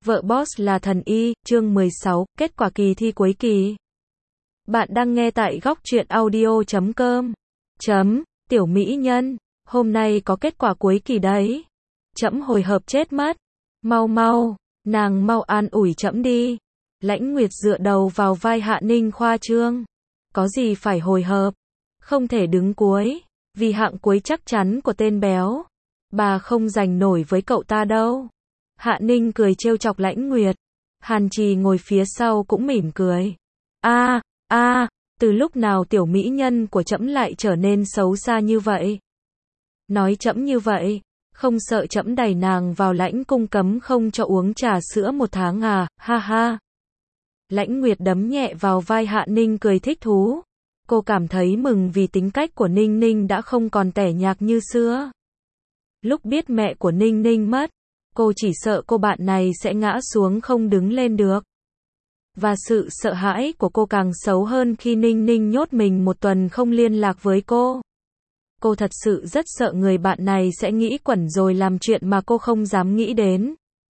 Vợ boss là thần y, chương 16, kết quả kỳ thi cuối kỳ. Bạn đang nghe tại góc truyện audio.com. Tiểu mỹ nhân, hôm nay có kết quả cuối kỳ đấy. Trẫm hồi hộp chết mất. Mau mau, nàng mau an ủi trẫm đi. Lãnh Nguyệt dựa đầu vào vai Hạ Ninh khoa trương. Có gì phải hồi hộp? Không thể đứng cuối, vì hạng cuối chắc chắn của tên béo. Bà không giành nổi với cậu ta đâu. Hạ Ninh cười trêu chọc Lãnh Nguyệt. Hàn Trì ngồi phía sau cũng mỉm cười. Từ lúc nào tiểu mỹ nhân của trẫm lại trở nên xấu xa như vậy? Nói trẫm như vậy, không sợ trẫm đày nàng vào lãnh cung cấm không cho uống trà sữa 1 tháng à, ha ha. Lãnh Nguyệt đấm nhẹ vào vai Hạ Ninh cười thích thú. Cô cảm thấy mừng vì tính cách của Ninh Ninh đã không còn tẻ nhạt như xưa. Lúc biết mẹ của Ninh Ninh mất, cô chỉ sợ cô bạn này sẽ ngã xuống không đứng lên được. Và sự sợ hãi của cô càng xấu hơn khi Ninh Ninh nhốt mình 1 tuần không liên lạc với cô. Cô thật sự rất sợ người bạn này sẽ nghĩ quẩn rồi làm chuyện mà cô không dám nghĩ đến.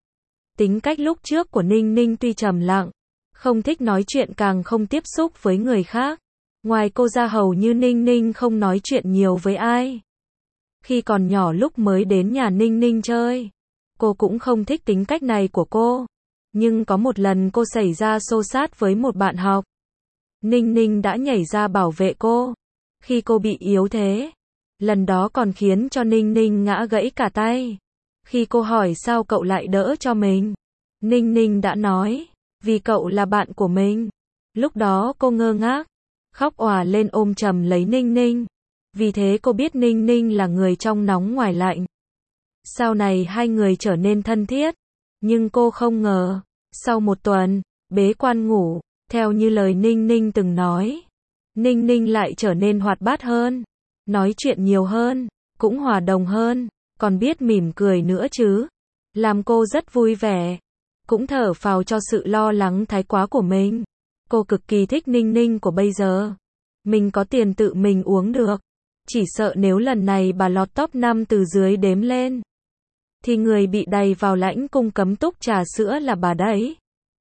Tính cách lúc trước của Ninh Ninh tuy trầm lặng, không thích nói chuyện càng không tiếp xúc với người khác. Ngoài cô ra hầu như Ninh Ninh không nói chuyện nhiều với ai. Khi còn nhỏ lúc mới đến nhà Ninh Ninh chơi, cô cũng không thích tính cách này của cô. Nhưng có một lần cô xảy ra xô xát với một bạn học. Ninh Ninh đã nhảy ra bảo vệ cô. Khi cô bị yếu thế, lần đó còn khiến cho Ninh Ninh ngã gãy cả tay. Khi cô hỏi sao cậu lại đỡ cho mình, Ninh Ninh đã nói, vì cậu là bạn của mình. Lúc đó cô ngơ ngác, khóc òa lên ôm chầm lấy Ninh Ninh. Vì thế cô biết Ninh Ninh là người trong nóng ngoài lạnh. Sau này hai người trở nên thân thiết. Nhưng cô không ngờ, sau 1 tuần, bế quan ngủ, theo như lời Ninh Ninh từng nói, Ninh Ninh lại trở nên hoạt bát hơn, nói chuyện nhiều hơn, cũng hòa đồng hơn, còn biết mỉm cười nữa chứ. Làm cô rất vui vẻ, cũng thở phào cho sự lo lắng thái quá của mình. Cô cực kỳ thích Ninh Ninh của bây giờ. Mình có tiền tự mình uống được. Chỉ sợ nếu lần này bà lọt top 5 từ dưới đếm lên, thì người bị đày vào lãnh cung cấm túc trà sữa là bà đấy.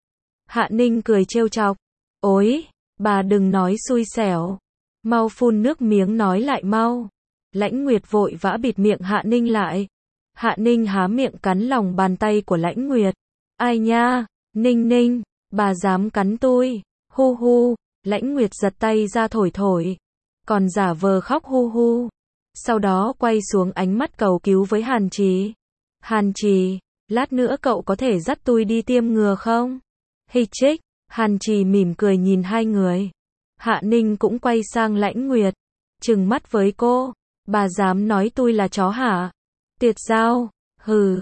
Hạ Ninh cười trêu chọc. Ôi, bà đừng nói xui xẻo. Mau phun nước miếng nói lại mau. Lãnh Nguyệt vội vã bịt miệng Hạ Ninh lại. Hạ Ninh há miệng cắn lòng bàn tay của Lãnh Nguyệt. Ai nha, Ninh Ninh, bà dám cắn tôi. Hu hu, Lãnh Nguyệt giật tay ra thổi thổi. Còn giả vờ khóc hu hu. Sau đó quay xuống ánh mắt cầu cứu với Hàn Trì. Hàn Trì, lát nữa cậu có thể dắt tôi đi tiêm ngừa không? Hi chích, Hàn Trì mỉm cười nhìn hai người. Hạ Ninh cũng quay sang Lãnh Nguyệt, trừng mắt với cô. Bà dám nói tôi là chó hả? Tiệt giao, hừ,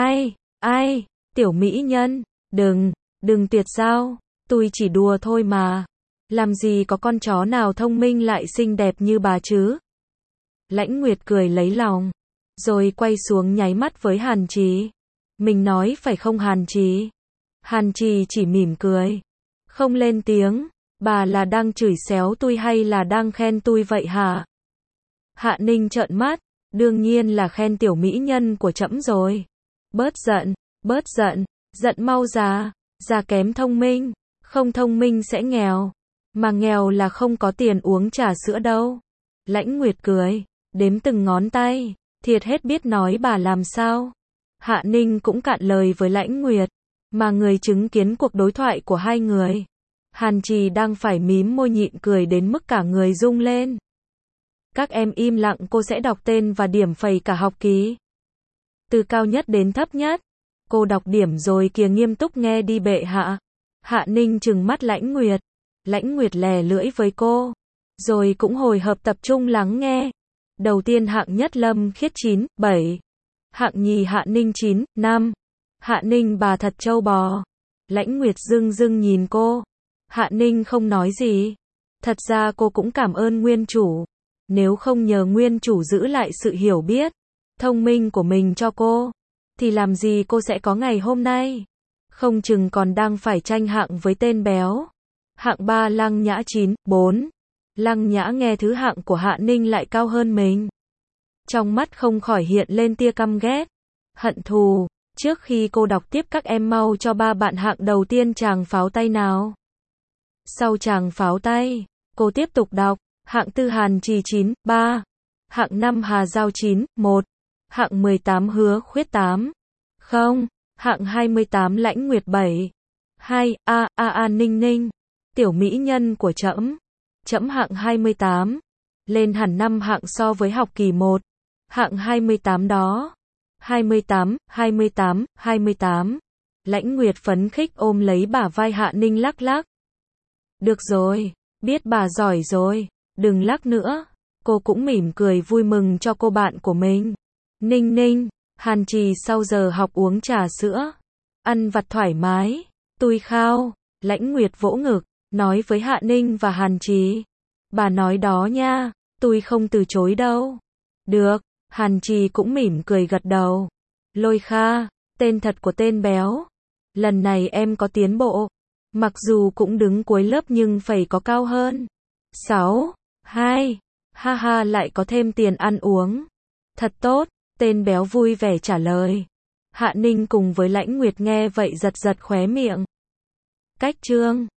ai, tiểu mỹ nhân, đừng tiệt giao, tôi chỉ đùa thôi mà. Làm gì có con chó nào thông minh lại xinh đẹp như bà chứ? Lãnh Nguyệt cười lấy lòng, rồi quay xuống nháy mắt với Hàn Trì. Mình nói phải không Hàn Trì? Hàn Trì chỉ mỉm cười, không lên tiếng. Bà là đang chửi xéo tôi hay là đang khen tôi vậy hả? Hạ Ninh trợn mắt, đương nhiên là khen tiểu mỹ nhân của trẫm rồi. Bớt giận, giận mau già kém thông minh, không thông minh sẽ nghèo, mà nghèo là không có tiền uống trà sữa đâu. Lãnh Nguyệt cười, đếm từng ngón tay, thiệt hết biết nói bà làm sao. Hạ Ninh cũng cạn lời với Lãnh Nguyệt, mà người chứng kiến cuộc đối thoại của hai người. Hàn Trì đang phải mím môi nhịn cười đến mức cả người rung lên. Các em im lặng, cô sẽ đọc tên và điểm phẩy cả học kỳ. Từ cao nhất đến thấp nhất. Cô đọc điểm rồi kìa, nghiêm túc nghe đi bệ hạ. Hạ Ninh trừng mắt Lãnh Nguyệt. Lãnh Nguyệt lè lưỡi với cô, rồi cũng hồi hộp tập trung lắng nghe. Đầu tiên hạng nhất Lâm Khiết 9, 7. Hạng nhì Hạ Ninh 9, 5. Hạ Ninh bà thật trâu bò. Lãnh Nguyệt dưng dưng nhìn cô. Hạ Ninh không nói gì. Thật ra cô cũng cảm ơn nguyên chủ. Nếu không nhờ nguyên chủ giữ lại sự hiểu biết, thông minh của mình cho cô, thì làm gì cô sẽ có ngày hôm nay. Không chừng còn đang phải tranh hạng với tên béo. Hạng 3 Lăng Nhã 9, 4. Lăng Nhã nghe thứ hạng của Hạ Ninh lại cao hơn mình. Trong mắt không khỏi hiện lên tia căm ghét, hận thù. Trước khi cô đọc tiếp các em mau cho ba bạn hạng đầu tiên tràng pháo tay nào. Sau tràng pháo tay, cô tiếp tục đọc. Hạng tư Hàn Trì 9, 3. Hạng 5 Hà Giao 9, 1. Hạng 18 Hứa Khuyết 8, 0. Hạng 28 Lãnh Nguyệt 7, 2. Ninh Ninh. Tiểu mỹ nhân của trẫm. Trẫm hạng 28. Lên hẳn 5 hạng so với học kỳ 1. Hạng 28 đó. 28, 28, 28. Lãnh Nguyệt phấn khích ôm lấy bả vai Hạ Ninh lắc lắc. Được rồi, biết bà giỏi rồi, đừng lắc nữa. Cô cũng mỉm cười vui mừng cho cô bạn của mình. Ninh Ninh, Hàn Trì sau giờ học uống trà sữa, ăn vặt thoải mái, tui khao. Lãnh Nguyệt vỗ ngực, nói với Hạ Ninh và Hàn Trì. Bà nói đó nha, tui không từ chối đâu. Được, Hàn Trì cũng mỉm cười gật đầu. Lôi Kha, tên thật của tên béo. Lần này em có tiến bộ. Mặc dù cũng đứng cuối lớp nhưng phải có cao hơn. 6, 2. Ha ha, lại có thêm tiền ăn uống. Thật tốt, tên béo vui vẻ trả lời. Hạ Ninh cùng với Lãnh Nguyệt nghe vậy giật giật khóe miệng. Cách chương